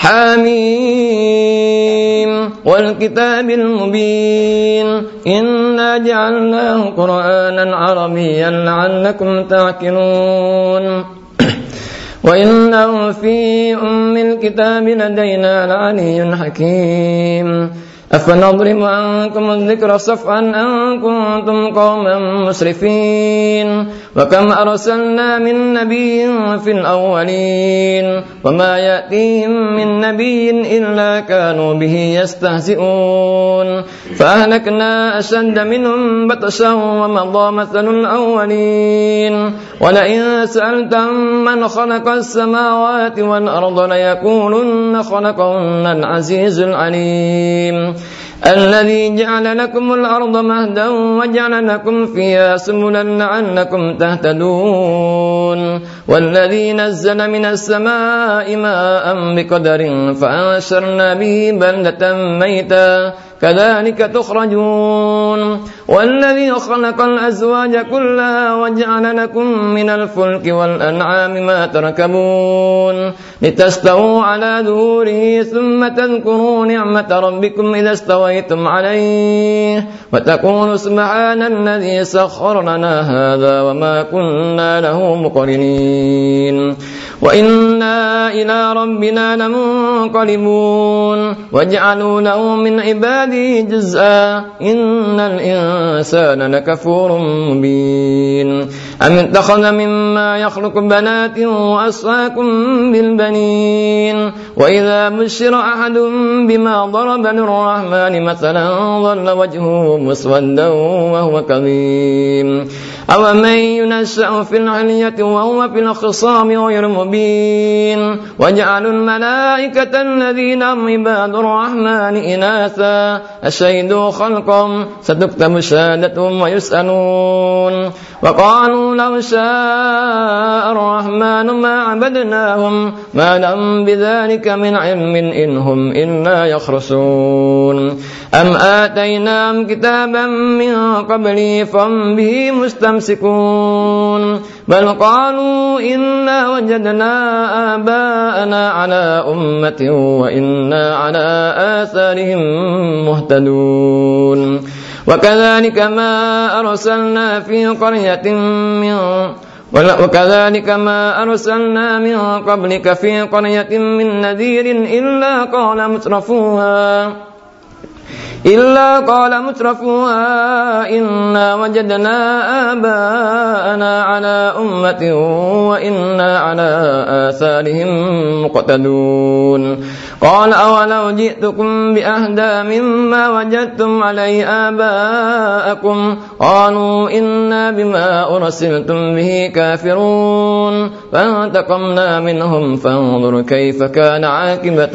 حميم والكتاب المبين إنا جعلناه قرآنا عربيا لعلكم تعقلون وإنه في أم الكتاب لدينا لعلي حكيم أفنضرب عنكم الذكر صفحا أن كنتم قوما مسرفين وكم أرسلنا من نبي في الأولين وما يأتيهم من نبي إلا كانوا به يستهزئون فأهلكنا أشد منهم بطشا ومضى مثل الأولين ولئن سألتم من خلق السماوات والأرض ليقولن خلقهن العزيز العليم الذي جعل لكم الأرض مهدا وجعل لكم فيها سبلا لعلكم تهتدون والذي نزل من السماء ماء بقدر فأنشرنا به بلدة ميتا كذلك تخرجون والذي خلق الأزواج كلها وجعل لكم من الفلك والأنعام ما تركبون لتستووا على ظهوره ثم تذكروا نعمة ربكم إذا استويتم عليه وتقولوا سبحان الذي سخر لنا هذا وما كنا له مقرنين وإنا إلى ربنا لمنقلبون وجعلوا له من عباده جزءا إن الإنسان لكفور مبين أم اتخذ مما يخلق بنات وأصفاكم بالبنين وإذا بشر أحد بما ضرب للرحمن مثلا ظل وجهه مسودا وهو كظيم أومن ينشأ في العلية وهو في الخصام غير مبين وجعلوا الملائكة الذين هم عباد الرحمن إناثا أشهدوا خلقهم ستكتب شهادتهم ويسألون وقالوا لو شاء الرحمن ما عبدناهم ما لهم بذلك من علم إن هم إلا يخرصون أم آتيناهم كتابا من قبله فهم به مستمسكون بل قالوا إنا وجدنا آباءنا على أمة وإنا على آثارهم مهتدون وكذلك ما أرسلنا من قبلك في قرية من نذير إلا قال مترفوها إنا وجدنا آباءنا على أمة وإنا على آثارهم مقتدون قال أولو جئتكم بأهدى مما وجدتم عليه آباءكم قالوا إنا بما أرسلتم به كافرون فانتقمنا منهم فانظر كيف كان عاقبة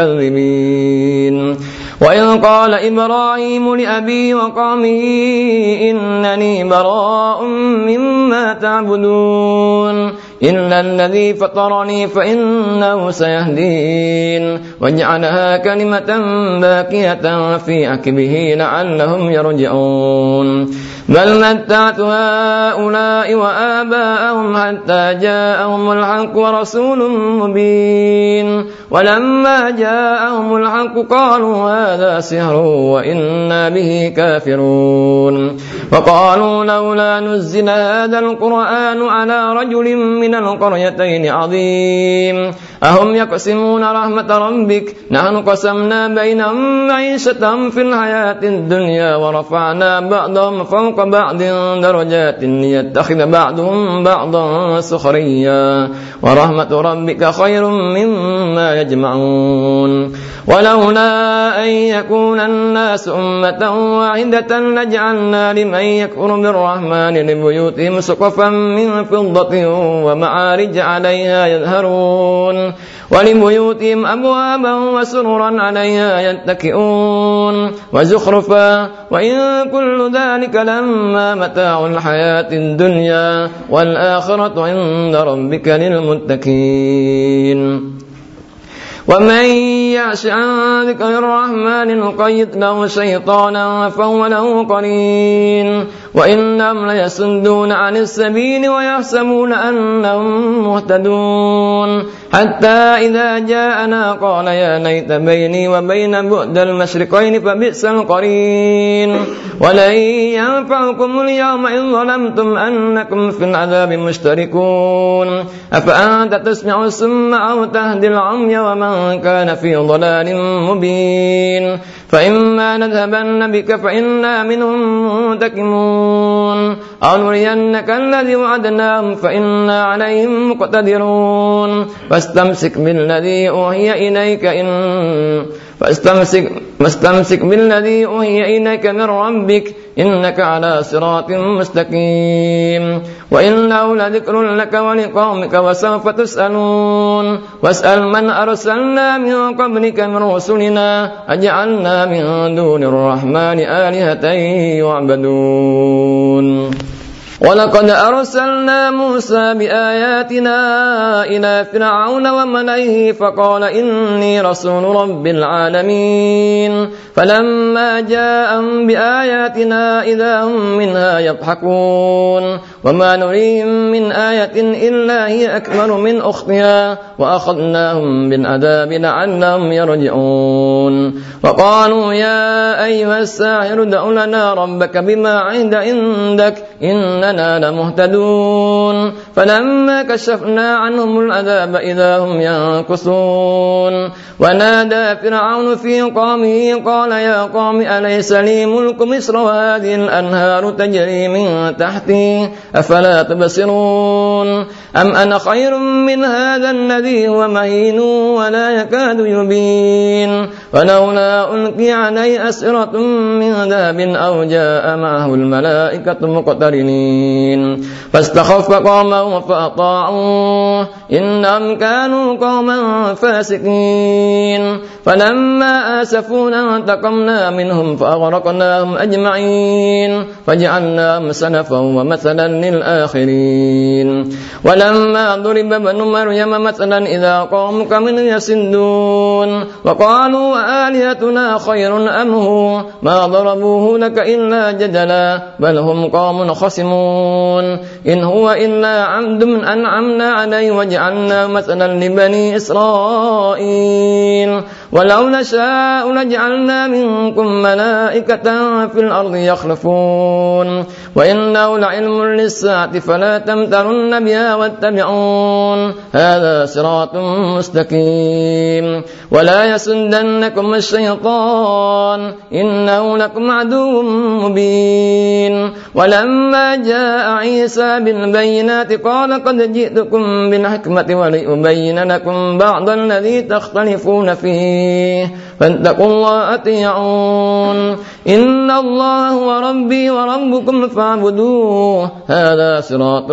المكذبين وإذ قال إبراهيم لأبيه وقومه إنني براء مما تعبدون إلا الذي فطرني فإنه سيهدين وجعلها كلمة باقية في عقبه لعلهم يرجعون بل متعت هؤلاء وآباءهم حتى جاءهم الحق ورسول مبين ولما جاءهم الحق قالوا هذا سحر وإنا به كافرون وقالوا لولا نزل هذا القرآن على رجل من القريتين عظيم أهم يقسمون رحمة ربك نحن قسمنا بينهم معيشتهم في الحياة الدنيا ورفعنا بعضهم فوق بعض درجات ليتخذ بعضهم بعضا سخريا ورحمة ربك خير مما يجمعون ولولا أن يكون الناس أمة واحدة لجعلنا لمن يكفر بالرحمن لبيوتهم سقفا من فضة ومعارج عليها يظهرون ولبيوتهم أبوابا وسررا عليها يتكئون وزخرفا وإن كل ذلك لما متاع الحياة الدنيا والآخرة عند ربك للمتقين ومن يعش عن ذكر الرحمن نقيض له شيطانا فهو له قرين وإنهم ليصدون عن السبيل ويحسبون أنهم مهتدون حتى إذا جاءنا قال يا ليت بيني وبين بعد المشرقين فبئس القرين ولن ينفعكم اليوم إن ظلمتم أنكم في العذاب مشتركون أفأنت تسمع الصم أو تهدي العمي ومن كان في ضلال مبين فإما نذهبن بك فإنا منهم منتقمون أو نرينك الذي وعدناهم فإنا عليهم مقتدرون فاستمسك بالذي أوحي إليك من ربك إنك على صراط مستقيم وإنه لذكر لك ولقومك وسوف تسألون واسأل من أرسلنا من قبلك من رسلنا أجعلنا من دون الرحمن آلهة يعبدون ولقد أرسلنا موسى بآياتنا إلى فرعون وملئه فقال إني رسول رب العالمين فلما جاءهم بآياتنا إذا هم منها يضحكون وما نريهم من آية إلا هي أكبر من أختها وأخذناهم بالعذاب لعلهم يرجعون وقالوا يا أيها الساحر ادع لنا ربك بما عهد عندك إننا لمهتدون فلما كشفنا عنهم العذاب إذا هم ينكثون ونادى فرعون في قومه قال يا قوم أليس لي ملك مصر وهذه الأنهار تجري من تحتي أفلا تبصرون أم أنا خير من هذا الذي هو مهين ولا يكاد يبين ولولا ألقي عليه أسرة من ذهب أو جاء معه الملائكة مقترنين فاستخف قومه فأطاعوه إنهم كانوا قوما فاسقين فلما آسفونا انتقمنا منهم فأغرقناهم أجمعين فجعلناهم سلفا ومثلا للآخرين ولما ضرب ابن مريم مثلا إذا قومك منه يصدون وقالوا آلهتنا خير أم هو ما ضربوه لك إلا جدلا بل هم قوم خصمون إن هو إلا عبد أنعمنا عليه وجعلنا مثلا لبني إسرائيل ولو نشاء لجعلنا منكم ملائكة في الأرض يخلفون وإنه لعلم للساعة فلا تمترن بها واتبعون هذا صراط مستقيم ولا يسدنكم الشيطان إنه لكم عدو مبين ولما جاء عيسى بالبينات قال قد جئتكم بالحكمة ولأبين لكم بعض الذي تختلفون فيه فاتقوا الله أطيعون إن الله هو ربي وربكم فاعبدوه هذا صراط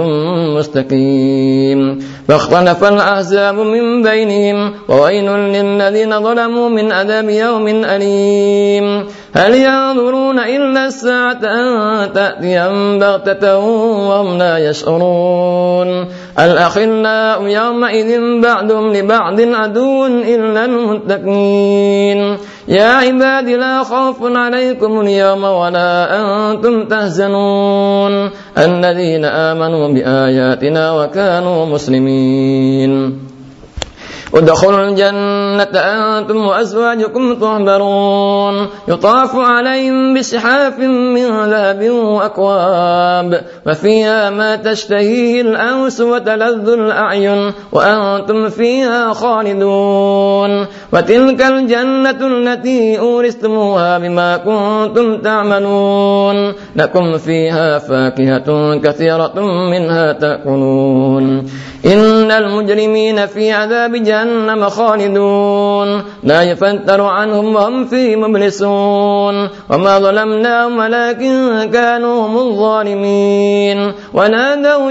مستقيم فاختلف الأحزاب من بينهم وويل للذين ظلموا من عذاب يوم أليم هل ينظرون إلا الساعة أن تأتيهم بغتة وهم لا يشعرون الأخلاء يومئذ بعضهم لبعض عدو إلا المتقين يا عباد لا خوف عليكم اليوم ولا أنتم تحزنون الذين آمنوا بآياتنا وكانوا مسلمين ادخلوا الجنة أنتم وأزواجكم تحبرون يطاف عليهم بسحاف من ذهب وأكواب وفيها ما تشتهيه الأنس وتلذ الأعين وأنتم فيها خالدون وتلك الجنة التي أورثتموها بما كنتم تعملون لكم فيها فاكهة كثيرة منها تأكلون إن المجرمين في عذاب جهنم خالدون لا يفتر عنهم وهم فيه مبلسون وما ظلمناهم ولكن كانوا هم الظالمين ونادوا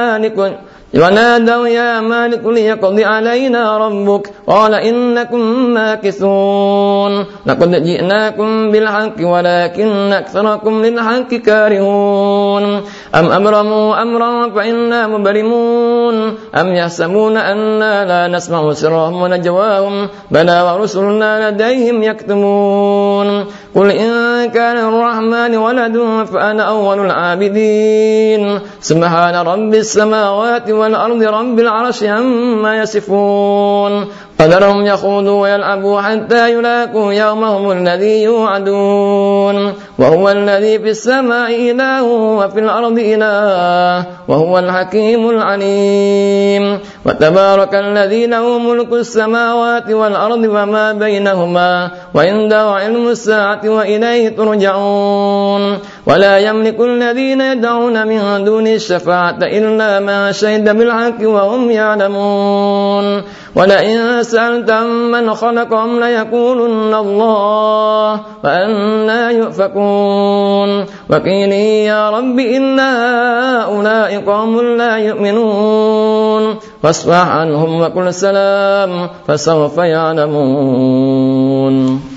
يا مالك ليقض علينا ربك قال إنكم ماكثون لقد جئناكم بالحق ولكن أكثركم للحق كارهون أم أبرموا أمرا فإنا مبرمون يعلمون أم يحسبون أنا لا نسمع سرهم ونجواهم بلى ورسلنا لديهم يكتمون قل إن كان الرحمن ولد فأنا أول العابدين سبحان رب السماوات والأرض رب العرش عما يصفون فذرهم يخوضوا ويلعبوا حتى يلاقوا يومهم الذي يوعدون وهو الذي في السماء إله وفي الأرض إله وهو الحكيم العليم وتبارك الذي له ملك السماوات والأرض وما بينهما وعنده علم الساعة وإليه ترجعون ولا يملك الذين يدعون من دون الشفاعة إلا ما شهد بالحق وهم يعلمون ولئن سألتم من خلقهم ليقولن الله فأنى يؤفكون وقيلي يا رب إن هؤلاء قوم لا يؤمنون فاصفح عنهم وقل سلام فسوف يعلمون.